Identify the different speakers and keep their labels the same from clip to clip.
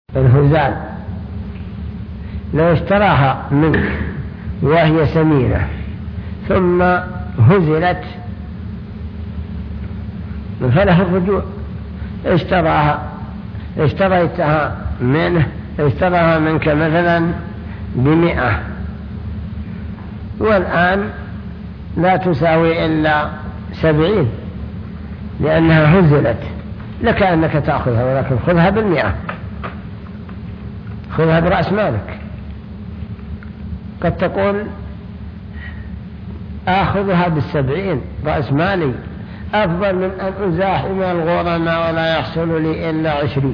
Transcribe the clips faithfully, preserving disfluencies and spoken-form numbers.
Speaker 1: الهزال لو اشتراها منك وهي سمينة ثم هزلت فله الرجوع. اشتراها اشتريتها منه اشتراها منك مثلا بمئة والآن لا تساوي إلا سبعين لأنها هزلت، لك أنك تأخذها ولكن خذها بالمئة، خذها برأس مالك. قد تقول آخذها بالسبعين رأس مالي أفضل من أن أزاحم الغرماء ولا يحصل لي إلا عشرين،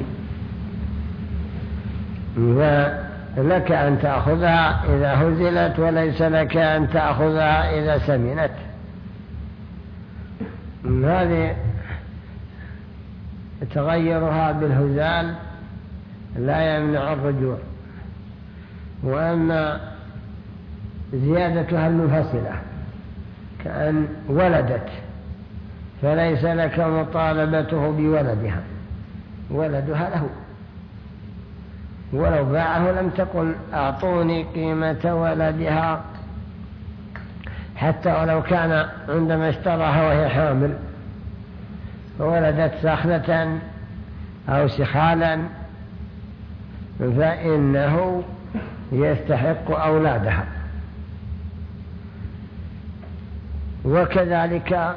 Speaker 1: لك أن تأخذها إذا هزلت وليس لك أن تأخذها إذا سمنت. هذه تغيرها بالهزال لا يمنع الرجوع. وأما زيادتها المنفصلة كأن ولدت فليس لك مطالبته بولدها، ولدها له، ولو باعه لم تقل أعطوني قيمة ولدها، حتى ولو كان عندما اشتراها وهي حامل فولدت سخلة أو سخالا فإنه يستحق أولادها. وكذلك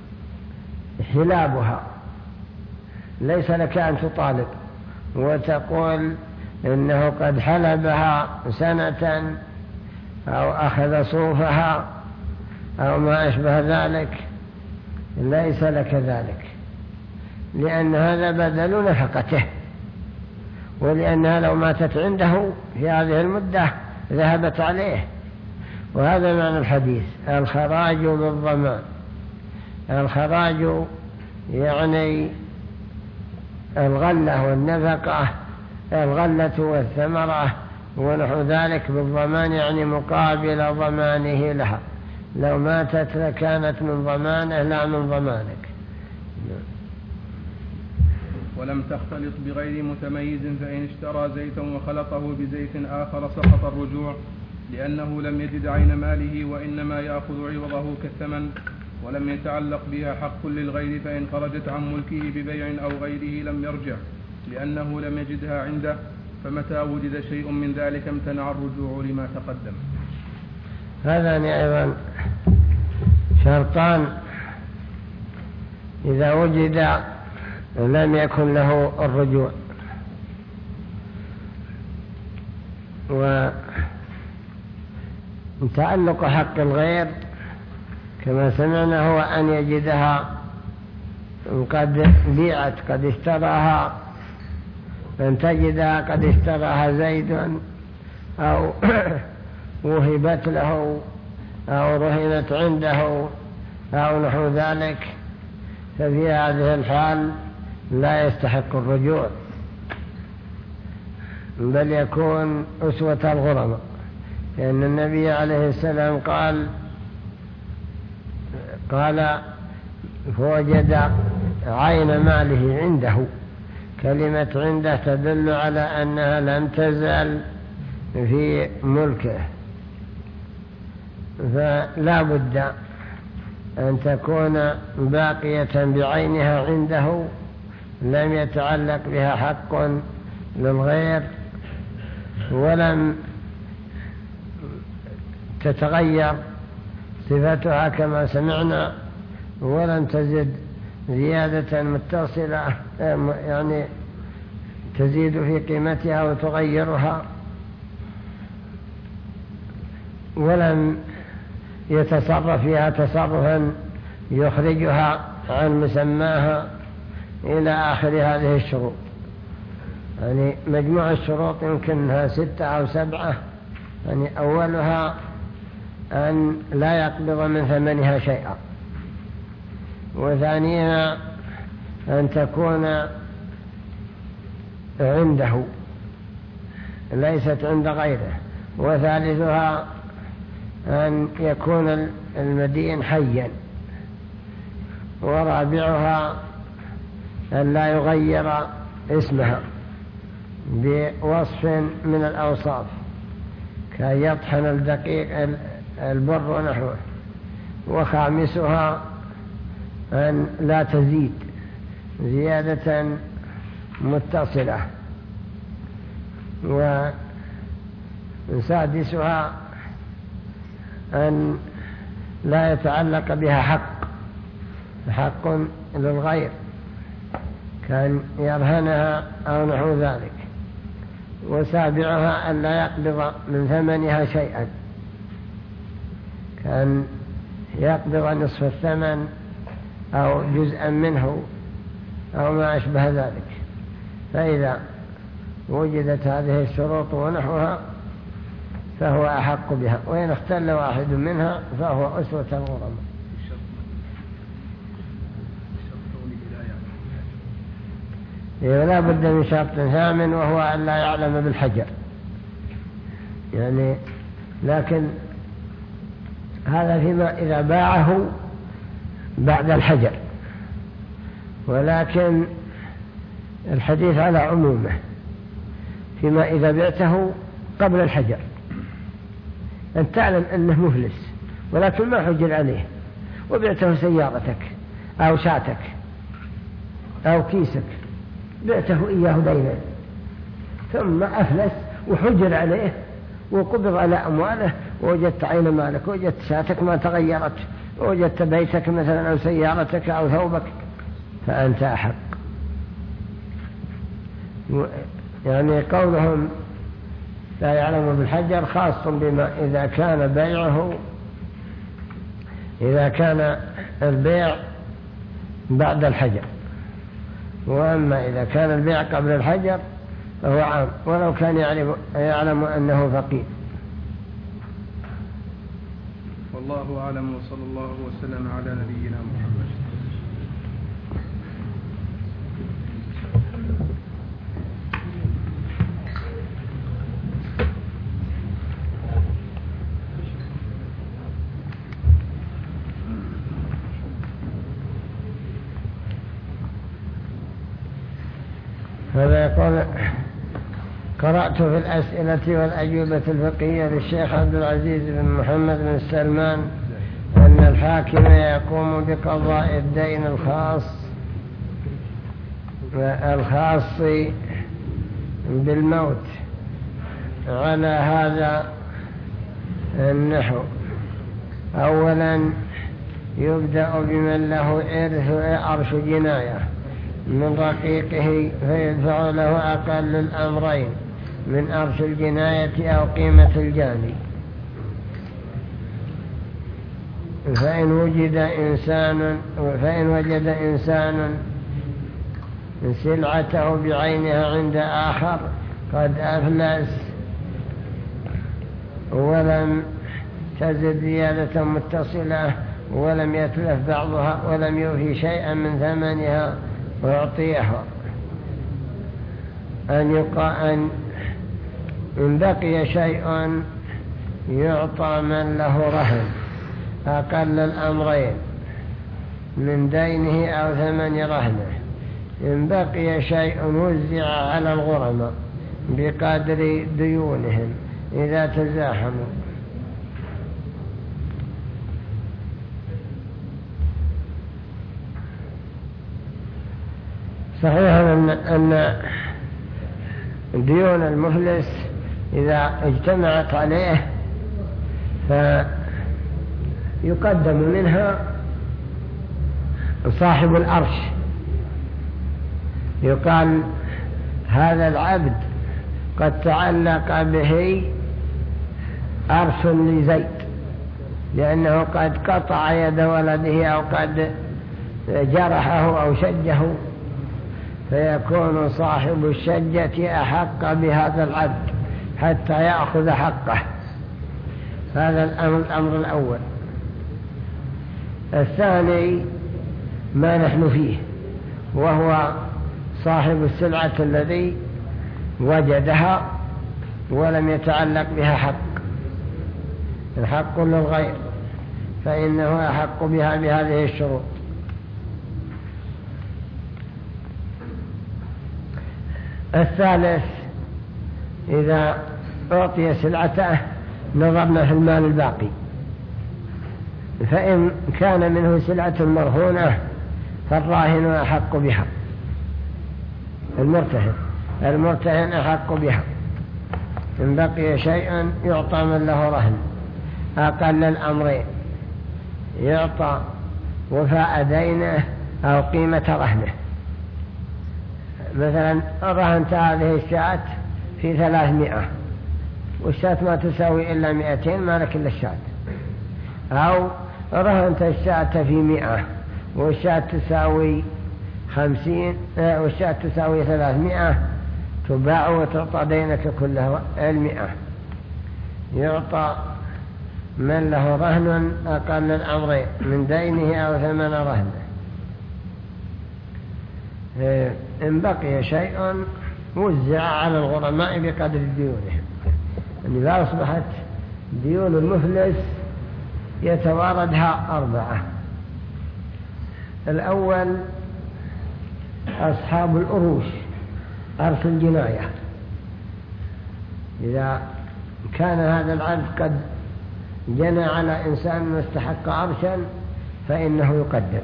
Speaker 1: حلابها ليس لك أن تطالب وتقول إنه قد حلبها سنة أو أخذ صوفها أو ما أشبه ذلك، ليس لك ذلك، لأن هذا بدل نفقته، ولأنها لو ماتت عنده في هذه المدة ذهبت عليه. وهذا معنى الحديث الخراج بالضمان. الخراج يعني الغلة والنفقة، الغلة والثمرة ونحو ذلك بالضمان، يعني مقابل ضمانه لها. لو ماتت لكانت من ضمانه لا من ضمانك.
Speaker 2: ولم تختلط بغير متميز، فإن اشترى زيتا وخلطه بزيت آخر سقط الرجوع، لأنه لم يجد عين ماله وإنما يأخذ عوضه كالثمن، ولم يتعلق بها حق للغير، فإن خرجت عن ملكه ببيع أو غيره لم يرجع لأنه لم يجدها عنده، فمتى وجد شيء من ذلك امتنع الرجوع لما تقدم.
Speaker 1: هذان أيضا شرطان إذا وجد لم يكن له الرجوع. وتعلق حق الغير كما سمعنا هو أن يجدها قد بيعت، قد اشتراها، أن تجدها قد اشتراها زيد أو وهبت له أو رهنت عنده أو نحو ذلك، ففي هذه الحال لا يستحق الرجوع، بل يكون أسوة الغرماء، لأن النبي عليه السلام قال قال فوجد عين ماله عنده. كلمة عنده تدل على أنها لم تزل في ملكه، فلا بد أن تكون باقية بعينها عنده، لم يتعلق بها حق للغير، ولم تتغير صفتها كما سمعنا، ولم تزد زيادة متصلة يعني تزيد في قيمتها وتغيرها، ولم يتصرف فيها تصرفا يخرجها عن مسماها، إلى آخر هذه الشروط. يعني مجموع الشروط يمكنها ستة أو سبعة. يعني أولها أن لا يقبض من ثمنها شيئا، وثانيها أن تكون عنده ليست عند غيره، وثالثها أن يكون المدين حيا، ورابعها أن لا يغير اسمها، بوصف من الأوصاف كأن يطحن الدقيق البر ونحوه. وخامسها أن لا تزيد زيادة متصلة. وسادسها أن لا يتعلق بها حق حق للغير كان يرهنها أو نحو ذلك. وسابعها أن لا يقبض من ثمنها شيئا كان يقبض نصف الثمن أو جزءا منه أو ما أشبه ذلك. فإذا وجدت هذه الشروط ونحوها فهو أحق بها، وإن اختل واحد منها فهو أسوة الغرماء. لا بد من شرط ثامن وهو أن لا يعلم بالحجر يعني. لكن هذا فيما إذا باعه بعد الحجر، ولكن الحديث على عمومه فيما إذا بعته قبل الحجر. أن تعلم أنه مفلس ولكن ما حجر عليه، وبعته سيارتك أو شاتك أو كيسك، بعته إياه دينا ثم أفلس وحجر عليه وقبض على أمواله، ووجدت عين مالك، ووجدت شاتك ما تغيرت، ووجدت بيتك مثلا أو سيارتك أو ثوبك، فأنت أحق. يعني قولهم لا يعلم بالحجر خاص بما إذا كان بيعه إذا كان البيع بعد الحجر، وأما إذا كان البيع قبل الحجر فهو عام ولو كان يعلم أنه فقير.
Speaker 2: والله أعلم، وصلى الله وسلم على نبينا محمد.
Speaker 1: هذا يقول: قرأت في الأسئلة والأجوبة الفقهية للشيخ عبد العزيز بن محمد بن سلمان أن الحاكم يقوم بقضاء الدين الخاص الخاص بالموت على هذا النحو. أولا يبدأ بمن له إرث عرش جناية من رقيقه فيدفع له أقل الأمرين من أرش الجناية أو قيمة الجاني. فإن وجد إنسان فإن وجد إنسان سلعته بعينها عند آخر قد أفلس ولم تزد زيادة متصلة ولم يتلف بعضها ولم يوفي شيئا من ثمنها ويعطيها، أن يقع أن إن بقي شيء يعطى من له رهن أقل الأمرين من دينه أو ثمن رهنه. إن بقي شيء وزع على الغرماء بقدر ديونهم إذا تزاحموا. صحيح أن ديون المفلس إذا اجتمعت عليه فيقدم منها صاحب الأرش، يقال هذا العبد قد تعلق به أرش لزيد لأنه قد قطع يد ولده أو قد جرحه أو شجه، فيكون صاحب الشجة أحق بهذا العبد حتى يأخذ حقه. هذا الأمر, الأمر الأول. الثاني ما نحن فيه، وهو صاحب السلعة الذي وجدها ولم يتعلق بها حق، الحق للغير، فإنه أحق بها بهذه الشروط. الثالث إذا أعطي سلعته نظرنا في المال الباقي، فإن كان منه سلعة مرهونة فالراهن أحق بها، المرتهن المرتهن أحق بها. إن بقي شيء يعطى من له رهن. أقل الأمرين يعطى وفاء دينه أو قيمة رهنه. مثلا رهنت هذه الشاة في ثلاثمائة والشاة ما تساوي إلا مئتين، ما لك إلا الشاة. أو رهنت الشاة في مئة والشاة تساوي خمسين والشاة تساوي ثلاثمائة، تباع وتعطى دينك كله المئة. يعطى من له رهن أقل الأمرين من دينه أو ثمن رهنه. إن بقي شيء وزع على الغرماء بقدر ديونهم. يعني إذا أصبحت ديون المفلس يتواردها أربعة. الأول أصحاب الأروش، أرث الجناية. إذا كان هذا العبد قد جنى على إنسان واستحق عرشا فإنه يقدم.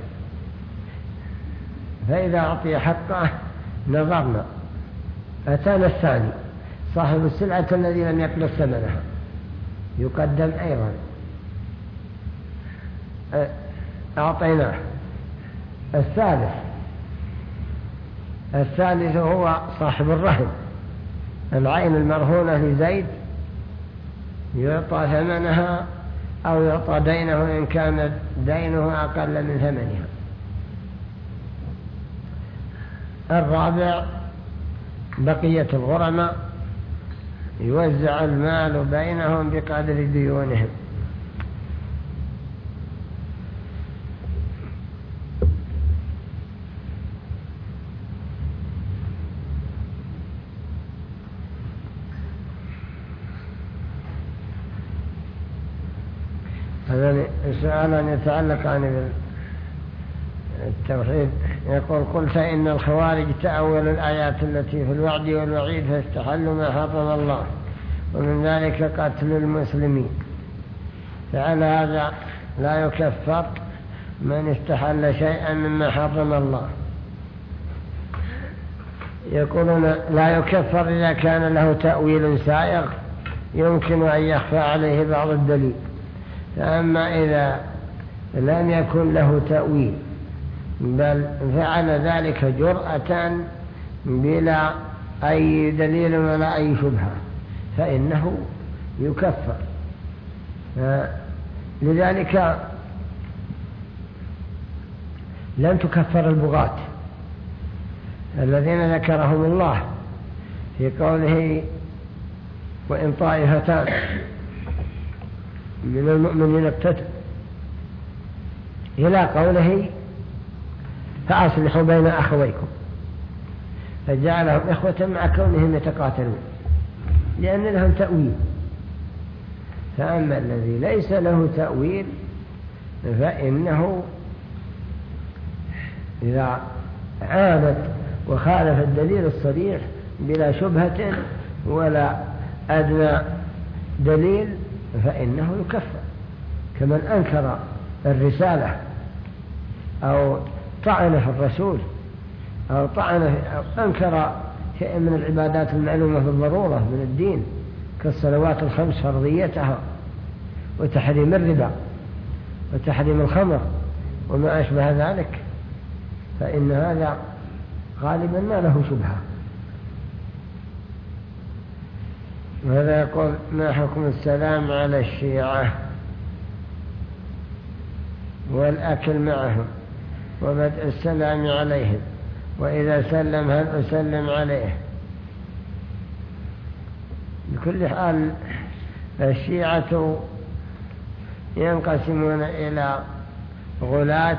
Speaker 1: فإذا أعطي حقه نظرنا. أتانا الثاني صاحب السلعة الذي لم يقبل ثمنها يقدم أيضا، أعطيناه. الثالث الثالث هو صاحب الرهن، العين المرهونة لزيد يعطى ثمنها أو يعطى دينه إن كان دينه أقل من ثمنها. الرابع بقية الغرماء، يوزع المال بينهم بقدر ديونهم. هذا سؤال يتعلق عن التوحيد. يقول: قلت إن الخوارج تأول الآيات التي في الوعد والوعيد فاستحلوا ما حرم الله، ومن ذلك قتل المسلمين، فعلى هذا لا يكفر من استحل شيئا مما حرم الله. يقولون لا يكفر إذا كان له تأويل سائغ يمكن أن يخفى عليه بعض الدليل، فأما إذا لم يكن له تأويل بل فعل ذلك جرأة بلا أي دليل ولا أي شبهة فإنه يكفر. لذلك لم تكفر البغاة الذين ذكرهم الله في قوله: وإن طائفتان من المؤمنين اقتتلوا، إلى قوله: فأصلحوا بين أخويكم، فجعلهم إخوة مع كونهم يتقاتلون، لأن لهم تأويل. فأما الذي ليس له تأويل فإنه إذا عانت وخالف الدليل الصريح بلا شبهة ولا أدنى دليل فإنه يكفر، كمن أنكر الرسالة أو طعن في الرسول أو طعن أو أنكر شيء من العبادات المعلومة بالضرورة من الدين كالصلوات الخمس فرضيتها وتحريم الربا وتحريم الخمر وما أشبه ذلك، فإن هذا غالبا ما له شبهة. وهذا يقول: ما حكم السلام على الشيعة والأكل معهم وبدء السلام عليهم، وإذا سلم هل أسلم عليه؟ بكل حال الشيعة ينقسمون إلى غلاة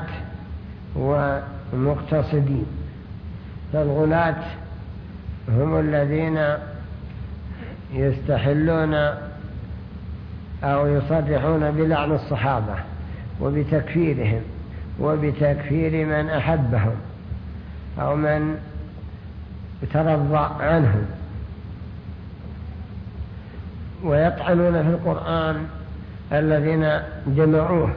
Speaker 1: ومقتصدين. فالغلاة هم الذين يستحلون أو يصرحون بلعن الصحابة وبتكفيرهم وبتكفير من أحبهم أو من ترضى عنهم، ويطعنون في القرآن الذين جمعوه،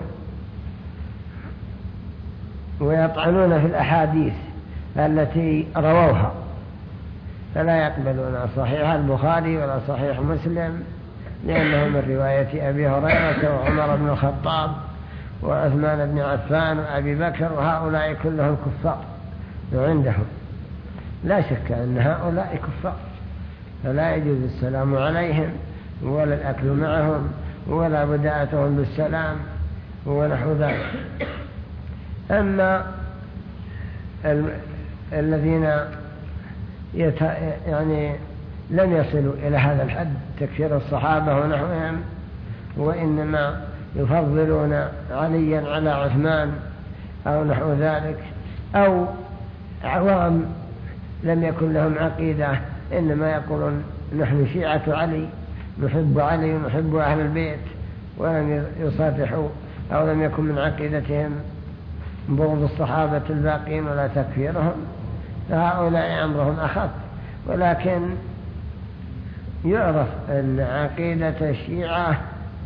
Speaker 1: ويطعنون في الأحاديث التي رووها، فلا يقبلون صحيح البخاري ولا صحيح مسلم، لأنه من رواية أبي هريرة وعمر بن الخطاب وعثمان بن عفان وأبي بكر، وهؤلاء كلهم كفار عندهم، لا شك أن هؤلاء كفار، فلا يجوز السلام عليهم ولا الأكل معهم ولا بداءتهم بالسلام ونحو ذلك. أما ال... الذين يت... يعني لم يصلوا إلى هذا الحد تكفير الصحابة ونحوهم، وإنما يفضلون عليا على عثمان أو نحو ذلك، أو عوام لم يكن لهم عقيدة، إنما يقولون نحن شيعة علي، نحب علي ونحب أهل البيت، ولم يصافحوا أو لم يكن من عقيدتهم بغض الصحابة الباقين ولا تكفيرهم، فهؤلاء أمرهم أخف. ولكن يعرف أن عقيدة الشيعة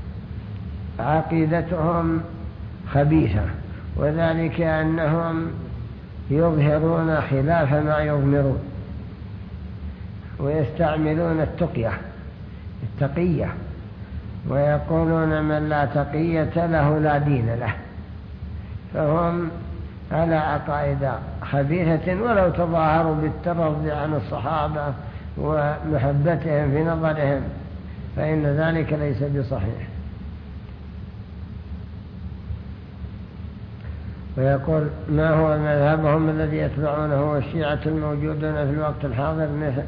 Speaker 1: عقيدتهم خبيثة، وذلك أنهم يظهرون خلاف ما يضمرون، ويستعملون التقية التقية، ويقولون من لا تقية له لا دين له، فهم على عقائد خبيثة، ولو تظاهروا بالترضي عن الصحابة ومحبتهم في نظرهم فإن ذلك ليس بصحيح. ويقول ما هو مذهبهم الذي يتبعونه والشيعة الموجودون في الوقت الحاضر مثل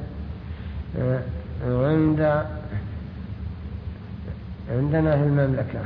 Speaker 1: عند عندنا في المملكة؟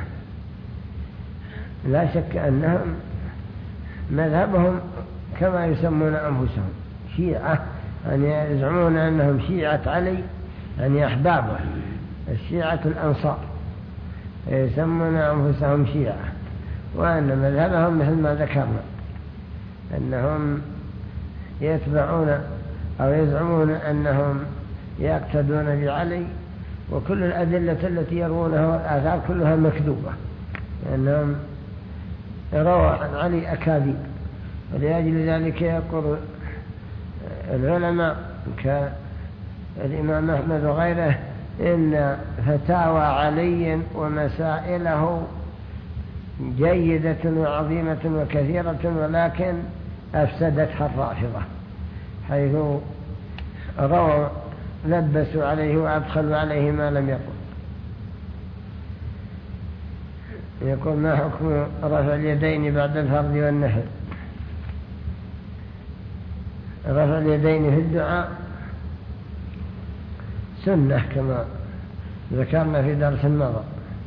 Speaker 1: لا شك أنهم مذهبهم كما يسمون أنفسهم شيعة، يعني يزعمون أنهم شيعة علي، يعني أحبابه الشيعة الأنصار، يسمون أنفسهم شيعة، وأن مذهبهم مثل ما ذكرنا أنهم يتبعون أو يزعمون أنهم يقتدون بعلي، وكل الأدلة التي يروونها والآثار كلها مكذوبة، لأنهم روى عن علي أكاذيب. ولأجل ذلك يقول العلماء كالإمام أحمد وغيره إن فتاوى علي ومسائله جيدة وعظيمة وكثيرة، ولكن أفسدتها الرافضة، حيث رووا لبسوا عليه وأدخلوا عليه ما لم يقل. يقول ما حكم رفع اليدين بعد الفرض والنحر؟ رفع اليدين في الدعاء سنة كما ذكرنا في درس الماضي،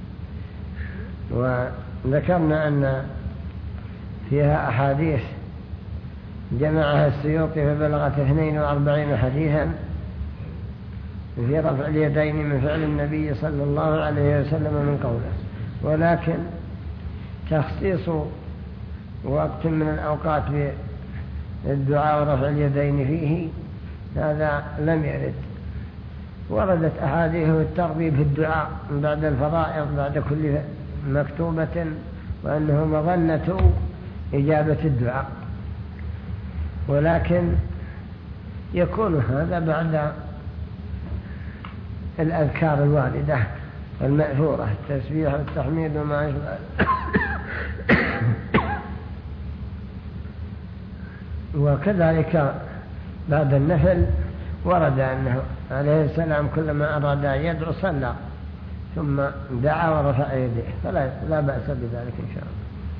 Speaker 1: وذكرنا أن فيها أحاديث جمعها السيوطي فبلغت اثنين وأربعين حديثا في رفع اليدين من فعل النبي صلى الله عليه وسلم من قوله، ولكن تخصيص وقت من الأوقات بالدعاء ورفع اليدين فيه هذا لم يرد. وردت أحاديث الترغيب في الدعاء بعد الفرائض بعد كل مكتوبة، وأنه مظنة إجابة الدعاء، ولكن يكون هذا بعد الأذكار الواردة المأثورة، التسبيح والتحميد وما يشبه. وكذلك بعد النفل ورد أنه عليه السلام كلما أراد أن يدعو صلى ثم دعا ورفع يديه، فلا لا بأس بذلك إن شاء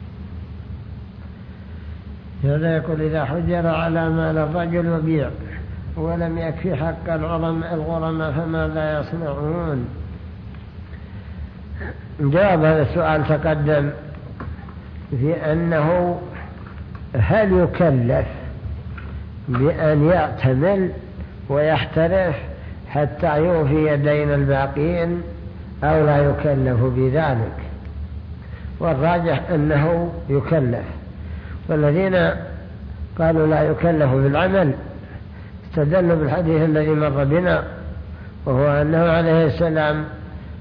Speaker 1: الله. هذا يقول إذا حجر على مال الرجل وبيع ولم يكفي حق الغرماء فماذا يصنعون؟ جواب هذا السؤال تقدم في أنه هل يكلف بأن يعتمل ويحترف حتى يوفي دين الباقين أو لا يكلف بذلك؟ والراجح أنه يكلف، والذين قالوا لا يكلف بالعمل استدلوا بالحديث الذي مر بنا، وهو أنه عليه السلام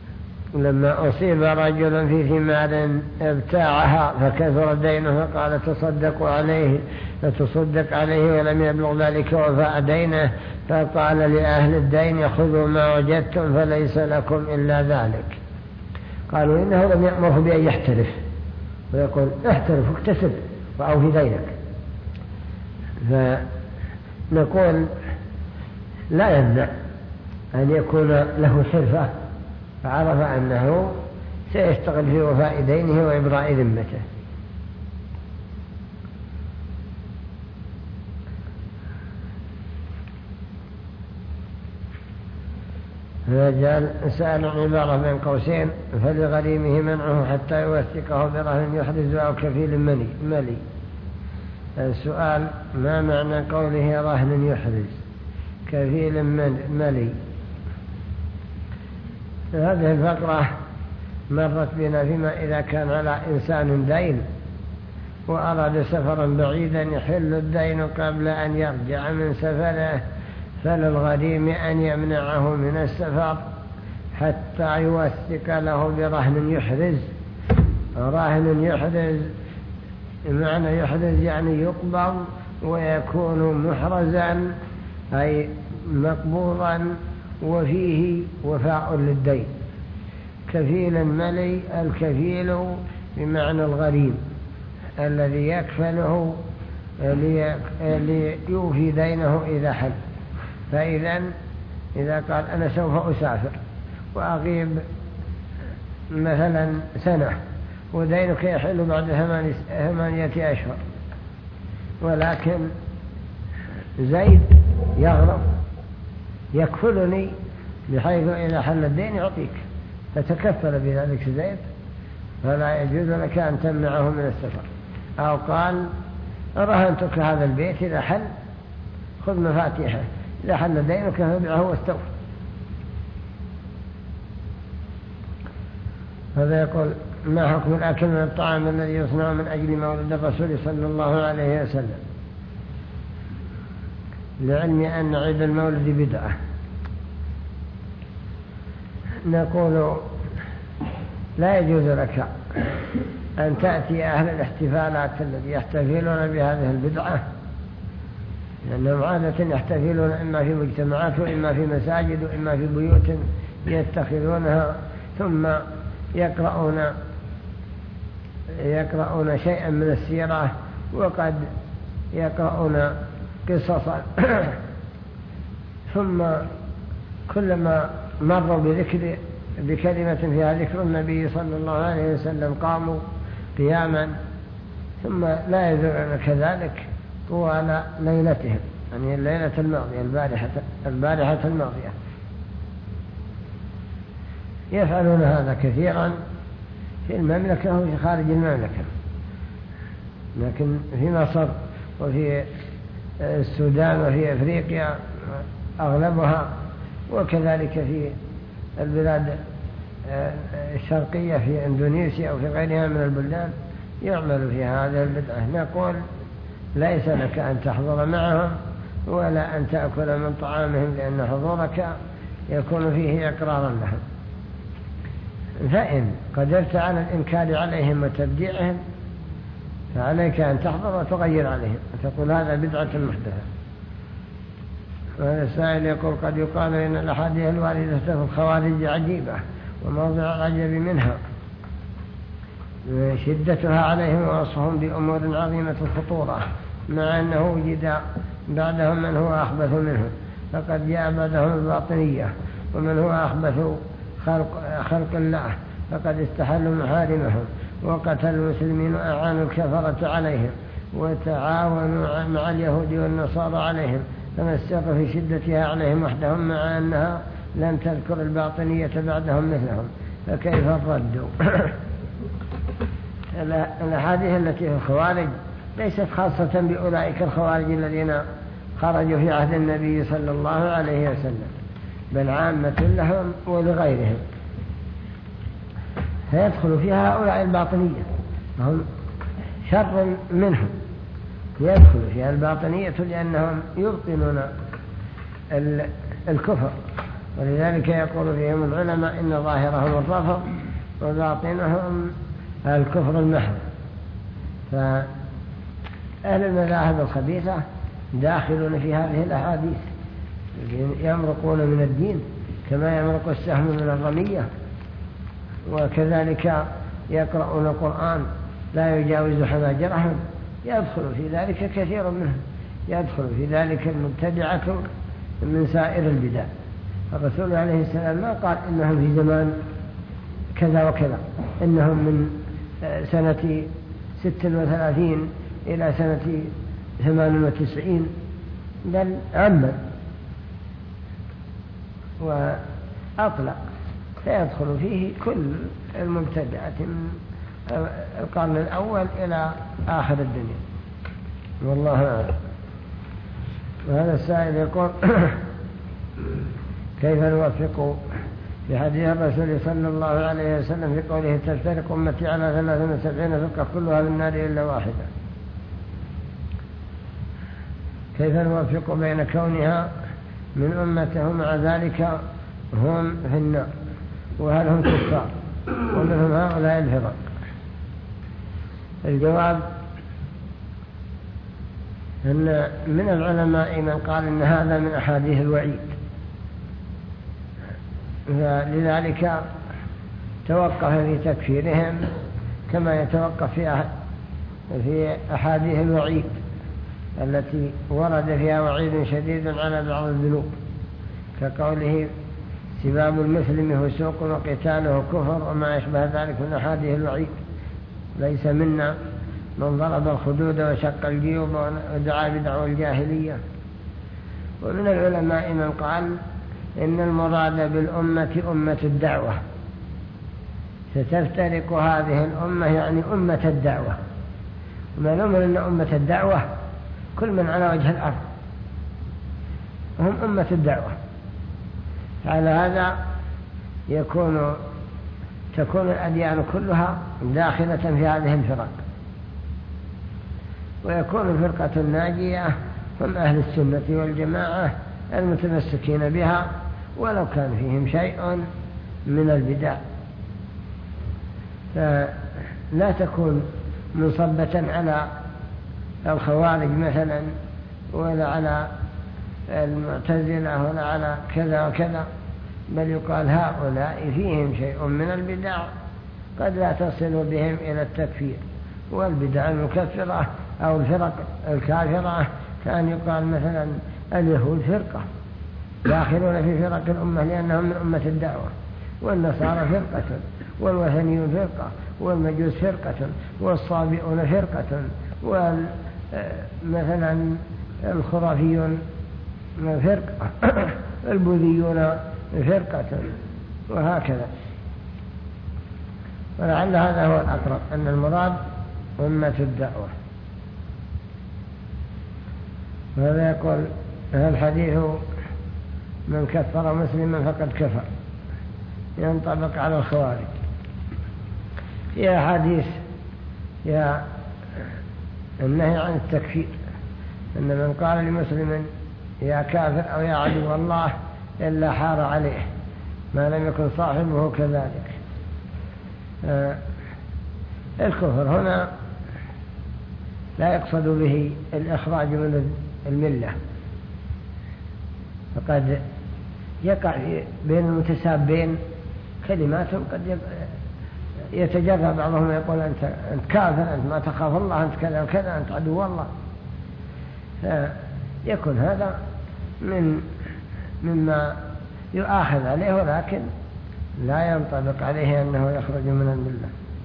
Speaker 1: لما أصيب رجل في ثمار ابتاعها فكثر دينه فقال تصدقوا عليه فتصدق عليه ولم يبلغ ذلك وفاء دينه، فقال لأهل الدين خذوا ما وجدتم فليس لكم إلا ذلك. قالوا إنه لم يأمره بأن يحترف ويقول احترف واكتسب وأوفي دينك. فنقول لا يمنع أن يكون له حرفة فعرف أنه سيشتغل في وفاء دينه وإبراء ذمته. فجعل سأل عبارة بين قوسين فلغريمه منعه حتى يوثقه برهن يحرز أو كفيل ملي, ملي. السؤال ما معنى قوله رهن يحرز كفيل ملي؟ هذه الفقرة مرت بنا فيما إذا كان على إنسان دين وأراد سفرا بعيدا يحل الدين قبل أن يرجع من سفره، فللغريم أن يمنعه من السفر حتى يوثق له برهن يحرز. رهن يحرز معنى يحرز يعني يقبض ويكون محرزا أي مقبوضا وفيه وفاء للدين. كفيل ملي الكفيل بمعنى الغريم الذي يكفله ليوفي دينه إذا حل. فإذا إذا قال أنا سوف أسافر وأغيب مثلا سنة ودينك يحل بعد ثمانية أشهر، ولكن زيد يغرب يكفلني بحيث إذا حل الدين يعطيك، فتكفل بذلك زيد، فلا يجوز لك أن تمنعه من السفر. أو قال رهنتك هذا البيت إذا حل خذ مفاتيحه، إذا حل دينك فبيعه واستوفى. هذا يقول ما حكم الأكل من الطعام الذي يصنع من أجل مولد الرسول صلى الله عليه وسلم؟ لعلم أن عيد المولد بدعة. نقول لا يجوز لك أن تأتي أهل الاحتفالات الذي يحتفلون بهذه البدعة، لأنهم عادة يحتفلون إما في مجتمعات وإما في مساجد وإما في بيوت يتخذونها، ثم يقرؤون يقرؤون شيئا من السيرة وقد يقرؤون قصصا ثم كلما مروا بذكر بكلمة فيها ذكر النبي صلى الله عليه وسلم قاموا قياما، ثم لا يزالون كذلك طوال ليلتهم، يعني الليلة الماضية البارحة, البارحة الماضية. يفعلون هذا كثيرا في المملكة وفي خارج المملكة، لكن في مصر وفي السودان وفي أفريقيا أغلبها، وكذلك في البلاد الشرقية في إندونيسيا وفي غيرها من البلدان يعمل في هذه البدعة. نقول ليس لك أن تحضر معهم ولا أن تأكل من طعامهم، لأن حضورك يكون فيه إقرارا لهم. فإن قدرت على الإنكار عليهم وتبديعهم فعليك أن تحضر وتغير عليهم وتقول هذا بدعة محدثة. وهذا السائل يقول قد يقال إن الأحاديث الواردة في الخوارج عجيبة وموضع العجب منها شدتها عليهم ووصفهم بأمور عظيمة الخطورة، مع أنه وجد بعدهم من هو أخبث منهم، فقد جاء بعدهم الباطنية ومن هو أخبث خلق, خلق الله، فقد استحلوا محارمهم وقتلوا المسلمين وأعانوا الكفرة عليهم وتعاونوا مع اليهود والنصارى عليهم، فما السر في شدتها عليهم وحدهم مع أنها لم تذكر الباطنية بعدهم مثلهم، فكيف الرد؟ الأحاديث التي في الخوارج ليست خاصة بأولئك الخوارج الذين خرجوا في عهد النبي صلى الله عليه وسلم، بل عامة لهم ولغيرهم، فيدخل فيها هؤلاء الباطنية وهم شر منهم، يدخل فيها الباطنية لأنهم يبطنون الكفر ولذلك يقول فيهم العلماء إن ظاهرهم الرفض وباطنهم الكفر المحض. فأهل المذاهب الخبيثة داخلون في هذه الأحاديث، يمرقون من الدين كما يمرق السهم من الرمية، وكذلك يقرؤون القرآن لا يجاوز حناجرهم، يدخل في ذلك كثير منهم، يدخل في ذلك المبتدعة من سائر البدع. الرسول عليه السلام ما قال إنهم في زمان كذا وكذا، إنهم من سنة ست وثلاثين إلى سنة ثمان وتسعين، بل عمد وأطلق، فيدخل فيه كل المبتدعة من القرن الأول إلى آخر الدنيا، والله أعلم. وهذا السائل يقول كيف نوفق في حديث الرسول صلى الله عليه وسلم في قوله تفترق أمتي على ثلاث وسبعين فرقة كلها من النار إلا واحدة؟ كيف نوفق بين كونها من أمته مع ذلك هم في النار، وهل هم كفار ومنهم هؤلاء الفرق؟ الجواب أن من العلماء من قال إن هذا من أحاديث الوعيد، فلذلك توقف في تكفيرهم كما يتوقف في أحاديث الوعيد التي ورد فيها وعيد شديد على بعض الذنوب، كقوله سباب المسلم فسوق وقتاله كفر وما يشبه ذلك من أحاديث الوعيد. ليس منا من ضرب الخدود وشق الجيوب ودعا بدعوى الجاهلية. ومن العلماء من قال إن المراد بالأمة أمة الدعوة، ستفترق هذه الأمة يعني أمة الدعوة، وما نؤمن أن أمة الدعوة كل من على وجه الأرض هم أمة الدعوة. على هذا يكون تكون الأديان كلها داخلة في هذه الفرق، ويكون الفرقة الناجية هم أهل السنة والجماعة المتمسكين بها ولو كان فيهم شيء من البدع، فلا تكون منصبة على الخوارج مثلا ولا على المعتزلة ولا على كذا وكذا، بل يقال هؤلاء فيهم شيء من البدع قد لا تصل بهم إلى التكفير. والبدع المكفرة أو الفرق الكافرة كان يقال مثلا اليهود فرقة داخلون في فرق الأمة لأنهم من أمة الدعوة، والنصارى فرقة، والوثنيون فرقة، والمجوس فرقة، والصابئون فرقة، ومثلا الخرافيون فرقة، البوذيون فرقة، وهكذا. ولعل هذا هو الأقرب، أن المراد أمة الدعوة. وهذا يقول الحديث من كفر مسلما فقد كفر ينطبق على الخوارج. في أحاديث يا النهي عن التكفير، أن من قال لمسلم يا كافر أو يا عدو الله إلا حار عليه ما لم يكن صاحبه كذلك. آه الكفر هنا لا يقصد به الإخراج من الملة، فقد يقع بين المتسابين كلمات قد يتجرى بعضهم يقول أنت, أنت كافر، أنت ما تخاف الله، أنت كذا وكذا، أنت عدو الله. فيكون هذا من مما يؤاخذ عليه، ولكن لا ينطبق عليه أنه يخرج من الملة.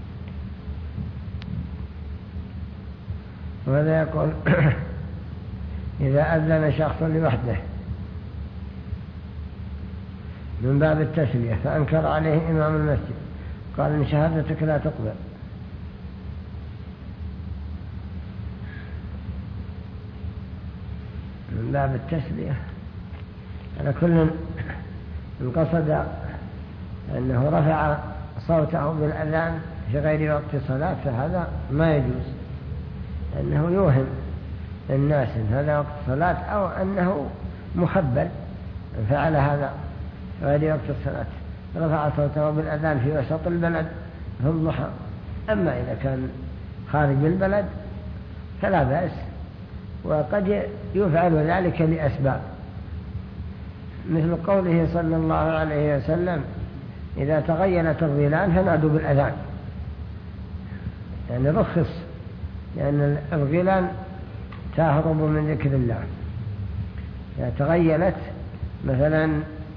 Speaker 1: وهذا يقول إذا أذن شخص لوحده من باب التسلية فأنكر عليه إمام المسجد قال إن شهادتك لا تقبل، من باب التسلية على كل من قصد أنه رفع صوته بالأذان في غير وقت صلاة فهذا ما يجوز، أنه يوهم الناس إن هذا وقت صلاة أو أنه مخبل فعل هذا غير وقت الصلاة رفع صوته بالأذان في وسط البلد في الضحى. أما إذا كان خارج البلد فلا بأس، وقد يفعل ذلك لأسباب، مثل قوله صلى الله عليه وسلم إذا تغيلت الظلال فنادوا بالأذان، يعني رخص، لأن الغلال تهرب من ذكر الله. إذا تغيلت مثلا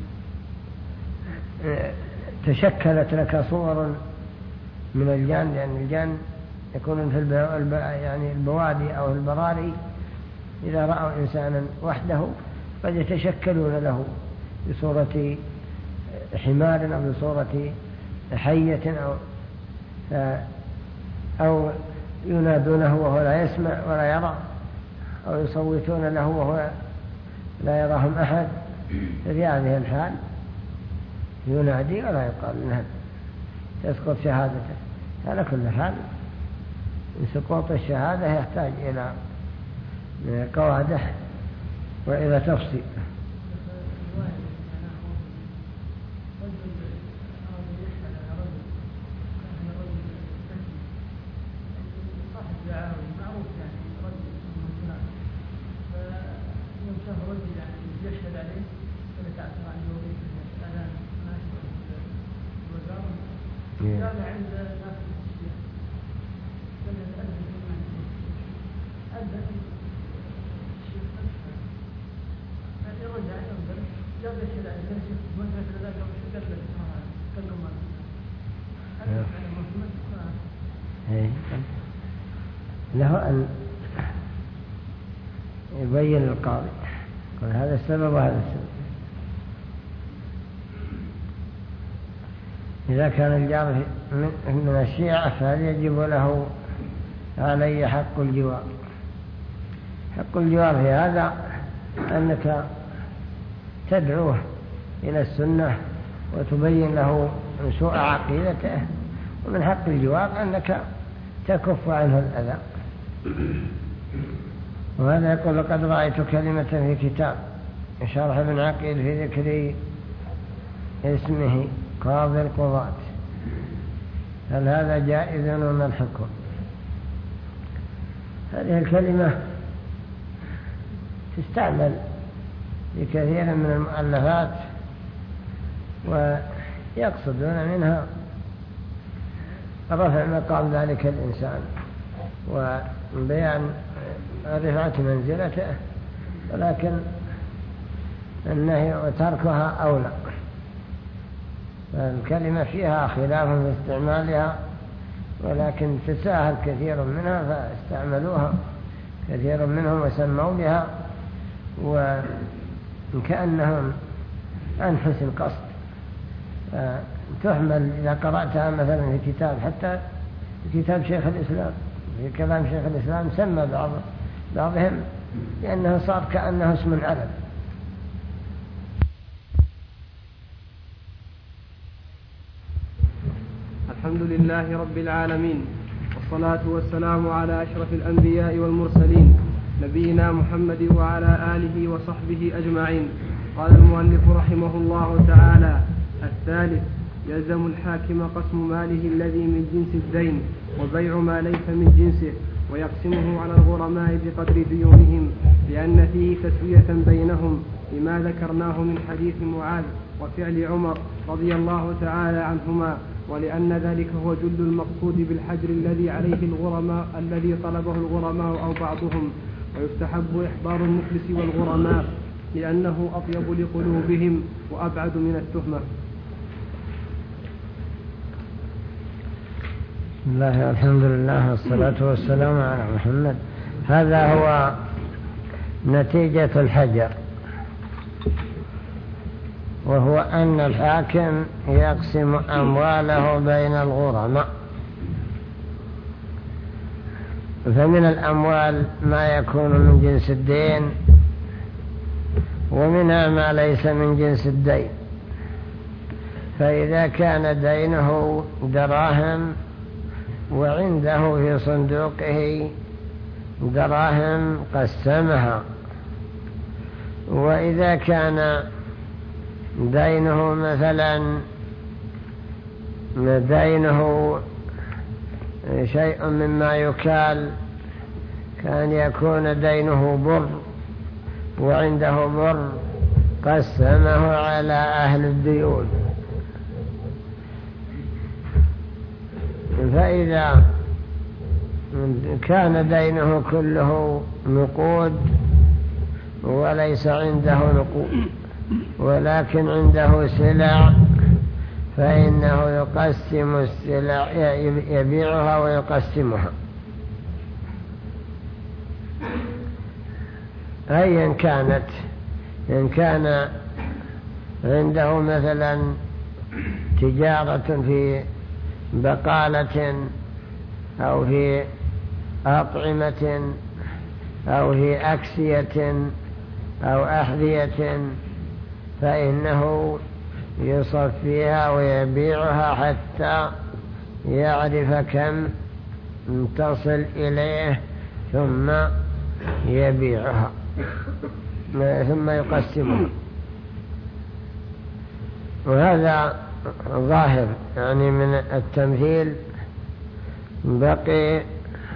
Speaker 1: تشكلت لك صور من الجان، لأن الجان يكون في الب... يعني البوادي أو البراري، إذا رأوا إنسانا وحده قد يتشكلون له بصورة حمار أو بصورة حية أو أو ينادونه وهو لا يسمع ولا يرى، أو يصوتون له وهو لا يراهم أحد. في هذه الحال ينادي ولا يقال لها تسقط شهادته. على كل حال سقوط الشهادة يحتاج إلى قوادح وإلى تفصيل. له أن يبين القاضي هذا السبب وهذا السبب. إذا كان الجار من الشيعة فهل يجب له عليه حق الجوار؟ حق الجوار في هذا أنك تدعوه إلى السنة وتبين له سوء عقيدته، ومن حق الجوار أنك تكف عنه الأذى. وهذا يقول لقد رأيت كلمة في كتاب شرح ابن عقيل في ذكر اسمه قاضي القضاة، هل هذا جائز وما الحكم؟ هذه الكلمة تستعمل في كثير من المؤلفات، ويقصدون منها رفع مقام ذلك الإنسان وبيان رفعة منزلته، ولكن النهي وتركها أولى. الكلمة فيها خلاف في استعمالها، ولكن تساهل كثير منها فاستعملوها كثير منهم وسموا بها، وكأنهم عن حسن قصد. تحمل إذا قرأتها مثلا في كتاب، حتى في كتاب شيخ الإسلام، في كلام شيخ الإسلام سمى بعض بعضهم لأنه صار كأنه اسم عرب.
Speaker 3: الحمد لله رب العالمين، والصلاة والسلام على أشرف الأنبياء والمرسلين نبينا محمد وعلى آله وصحبه أجمعين. قال المؤلف رحمه الله تعالى: الثالث: يلزم الحاكم قسم ماله الذي من جنس الدين وبيع ما ليس من جنسه، ويقسمه على الغرماء بقدر ديونهم، لأن فيه تسوية بينهم، لما ذكرناه من حديث معاذ وفعل عمر رضي الله تعالى عنهما، ولأن ذلك هو جل المقصود بالحجر الذي عليه الغرماء الذي طلبه الغرماء أو بعضهم. ويستحب إحضار المفلس والغرماء لأنه أطيب لقلوبهم وأبعد من التهمة.
Speaker 1: بسم الله والحمد لله والصلاة والسلام على محمد. هذا هو نتيجة الحجر، وهو أن الحاكم يقسم أمواله بين الغرماء، فمن الأموال ما يكون من جنس الدين، ومنها ما ليس من جنس الدين. فإذا كان دينه دراهم وعنده في صندوقه دراهم قسمها، وإذا كان دينه مثلا دينه شيء مما يكال، كان يكون دينه بر وعنده بر قسمه على أهل الديون، فإذا كان دينه كله نقود وليس عنده نقود ولكن عنده سلع، فإنه يقسم السلع، يبيعها ويقسمها أيا كانت. إن كان عنده مثلا تجارة في بقالة أو في أطعمة أو في أكسية أو أحذية، فإنه يصفيها ويبيعها حتى يعرف كم تصل إليه ثم يبيعها ثم يقسمها. وهذا ظاهر يعني من التمثيل. بقي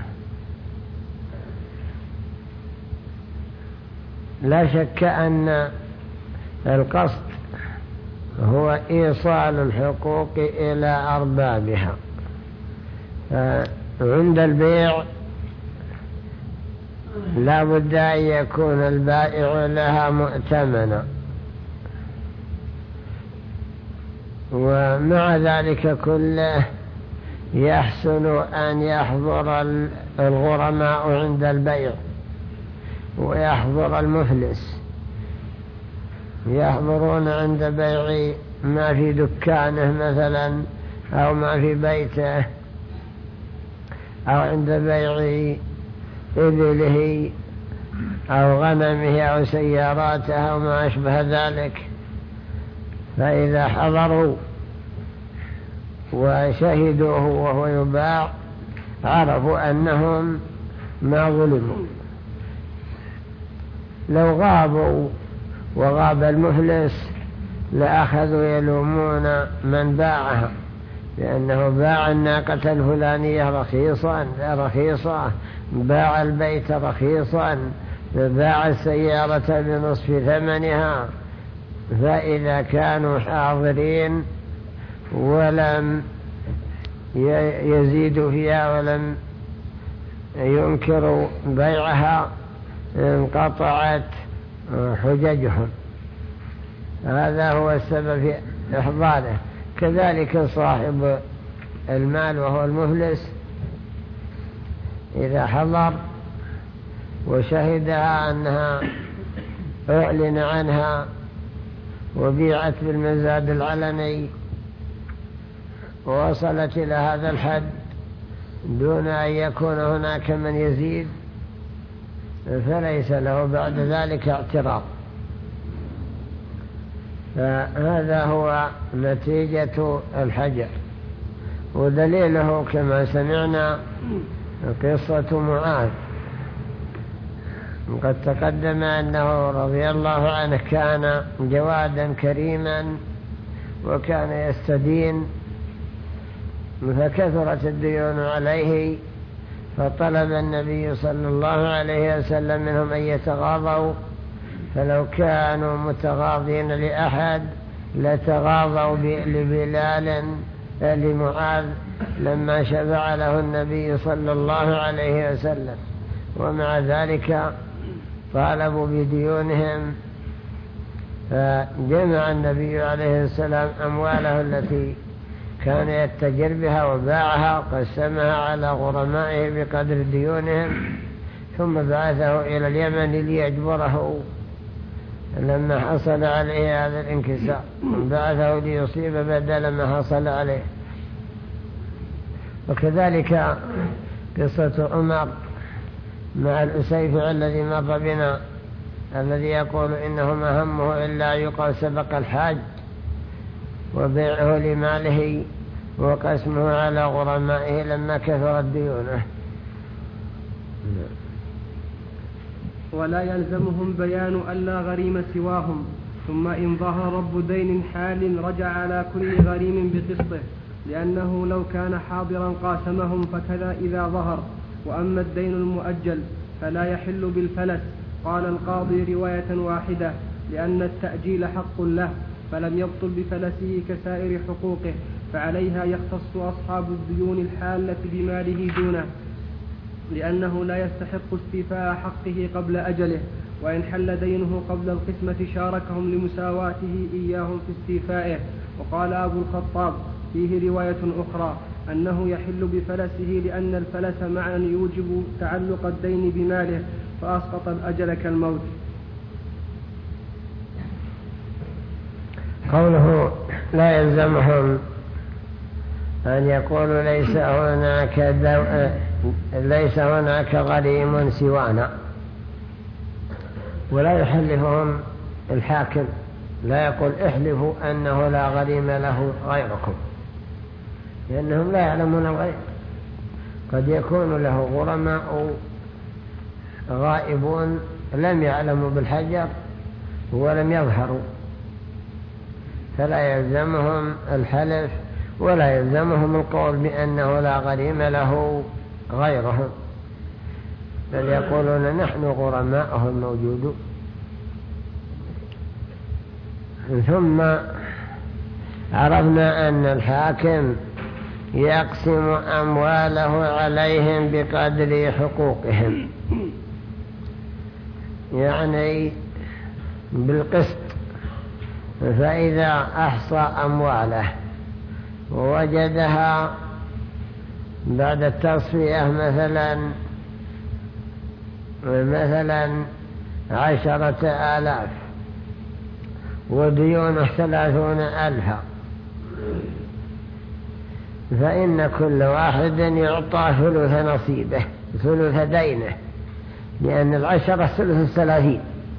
Speaker 1: لا شك أن القصد هو إيصال الحقوق إلى أربابها. عند البيع لا بد أن يكون البائع لها مؤتمنا، ومع ذلك كله يحسن أن يحضر الغرماء عند البيع ويحضر المفلس، يحضرون عند بيع ما في دكانه مثلا أو ما في بيته أو عند بيع إبله أو غنمه أو سياراته أو ما أشبه ذلك. فإذا حضروا وشهدوه وهو يباع عرفوا أنهم ما ظلموا. لو غابوا وغاب المفلس لأخذوا يلومون من باعها، لأنه باع الناقة الفلانية رخيصا رخيصة، باع البيت رخيصا، باع السيارة بنصف ثمنها. فإذا كانوا حاضرين ولم يزيدوا فيها ولم ينكروا بيعها انقطعت حججهم. هذا هو السبب في إحضاره. كذلك صاحب المال وهو المفلس إذا حضر وشهدها أنها أعلن عنها وبيعت بالمزاد العلني ووصلت إلى هذا الحد دون أن يكون هناك من يزيد، فليس له بعد ذلك اعتراض. فهذا هو نتيجة الحجر. ودليله كما سمعنا قصة معاذ. قد تقدم أنه رضي الله عنه كان جوادا كريما وكان يستدين، فكثرت الديون عليه، فطلب النبي صلى الله عليه وسلم منهم أن يتغاضوا، فلو كانوا متغاضين لأحد لتغاضوا لبلال لمعاذ لما شفع له النبي صلى الله عليه وسلم. ومع ذلك طالبوا بديونهم، فجمع النبي عليه السلام أمواله التي كان يتجر بها وباعها وقسمها على غرمائه بقدر ديونهم، ثم بعثه إلى اليمن ليجبره لما حصل عليه هذا الانكسار، بعثه ليصيب بدل ما حصل عليه. وكذلك قصة عمر مع الأسيفع الذي مر بنا، الذي يقول إنه ما همه إلا يقال سبق الحاج، وبيعه لماله وقسمه على غرمائه لما كثرت ديونه.
Speaker 3: ولا يلزمهم بيان ألا غريم سواهم، ثم إن ظهر رب دين حال رجع على كل غريم بقسطه، لأنه لو كان حاضرا قاسمهم، فكذا إذا ظهر. وأما الدين المؤجل فلا يحل بالفلس. قال القاضي رواية واحدة، لأن التأجيل حق له، فلم يبطل بفلسه كسائر حقوقه، فعليها يختص أصحاب الديون الحالة بماله دونه، لأنه لا يستحق استيفاء حقه قبل أجله، وإن حل دينه قبل القسمة شاركهم لمساواته إياهم في استيفائه. وقال أبو الخطاب فيه رواية أخرى أنه يحل بفلسه، لأن الفلس معنى يوجب تعلق الدين بماله، فأسقط الأجل كالموت.
Speaker 1: قوله لا يلزمهم أن يقولوا ليس هناك دو... ليس هناك غريم سوانا، ولا يحلفهم الحاكم، لا يقول احلفوا أنه لا غريم له غيركم، لأنهم لا يعلمون الغير. قد يكون له غرماء غائبون لم يعلموا بالحجر ولم يظهروا، فلا يلزمهم الحلف ولا يلزمهم القول بأنه لا غريم له غيرهم، بل يقولون نحن غرماءه الموجودون. ثم عرفنا أن الحاكم يقسم أمواله عليهم بقدر حقوقهم، يعني بالقسط. فإذا أحصى أمواله ووجدها بعد التصفية مثلا مثلا عشرة آلاف وديونه ثلاثون ألفا، فإن كل واحد يعطى ثلث نصيبه، ثلث دينه، لأن العشرة ثلث الثلاثين.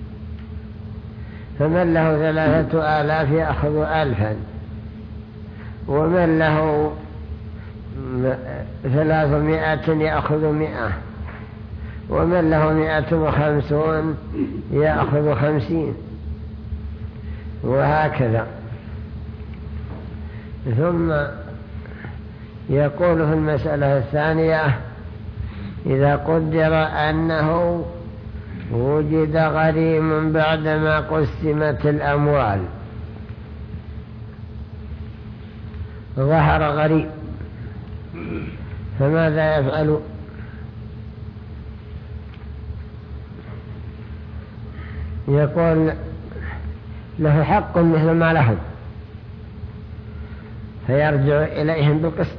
Speaker 1: فمن له ثلاثة آلاف يأخذ ألفا، ومن له ثلاثمائة يأخذ مئة، ومن له مئة وخمسون يأخذ خمسين، وهكذا. ثم يقول في المسألة الثانية إذا قدر أنه وجد غريم بعدما قسمت الأموال، ظهر غريم، فماذا يفعل؟ يقول له حق مثل ما لهم، فيرجع إليهم بالقسط،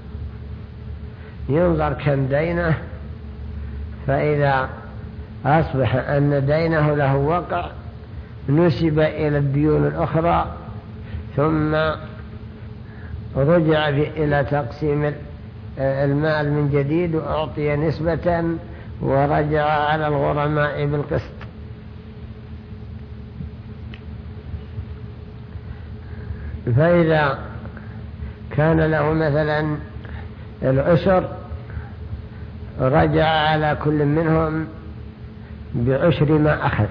Speaker 1: ينظر كم دينه، فإذا أصبح أن دينه له وقع نسب إلى الديون الأخرى، ثم رجع إلى تقسيم المال من جديد وأعطي نسبة، ورجع على الغرماء بالقسط. فإذا كان له مثلا العشر، رجع على كل منهم بعشر ما أخذ،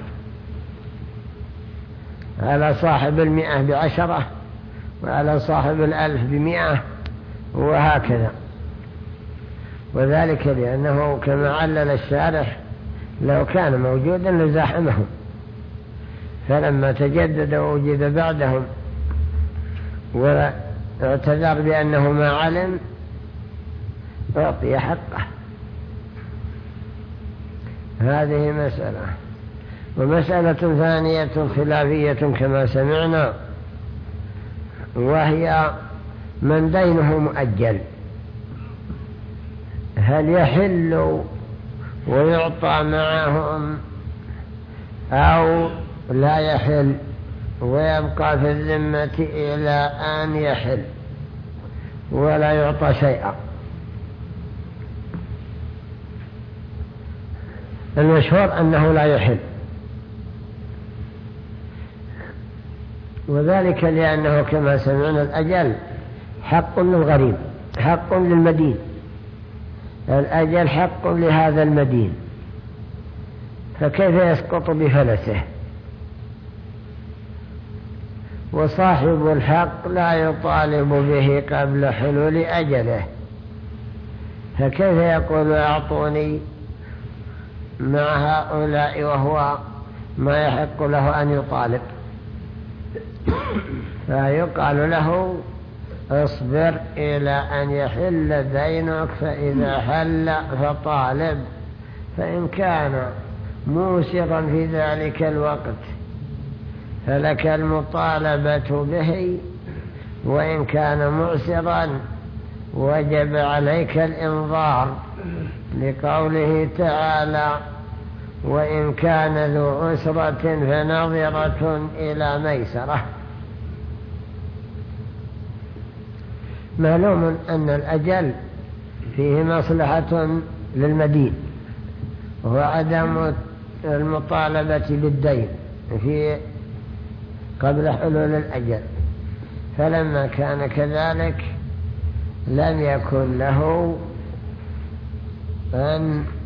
Speaker 1: على صاحب المئة بعشرة، وعلى صاحب الألف بمئة، وهكذا. وذلك لأنه كما علل الشارح لو كان موجودا لزاحمهم، فلما تجدد ووجد بعدهم واعتذر بأنه ما علم أعطي حقه. هذه مسألة. ومسألة ثانية خلافية كما سمعنا، وهي من دينه مؤجل، هل يحل ويعطى معهم أو لا يحل ويبقى في الذمة إلى أن يحل ولا يعطى شيئا؟ المشهور أنه لا يحل، وذلك لأنه كما سمعنا الأجل حق للغريب، حق للمدين، الأجل حق لهذا المدين، فكيف يسقط بفلسه؟ وصاحب الحق لا يطالب به قبل حلول أجله، فكيف يقول أعطوني مع هؤلاء وهو ما يحق له أن يطالب؟ فيقال له اصبر إلى أن يحل دينك، فإذا حل فطالب، فإن كان موسرا في ذلك الوقت فلك المطالبة به، وإن كان معسرا وجب عليك الإنظار، لقوله تعالى وإن كان ذو عسرة فنظرة إلى ميسرة. معلوم أن الأجل فيه مصلحة للمدين وعدم المطالبة بالدين في قبل حلول الأجل، فلما كان كذلك لم يكن له أن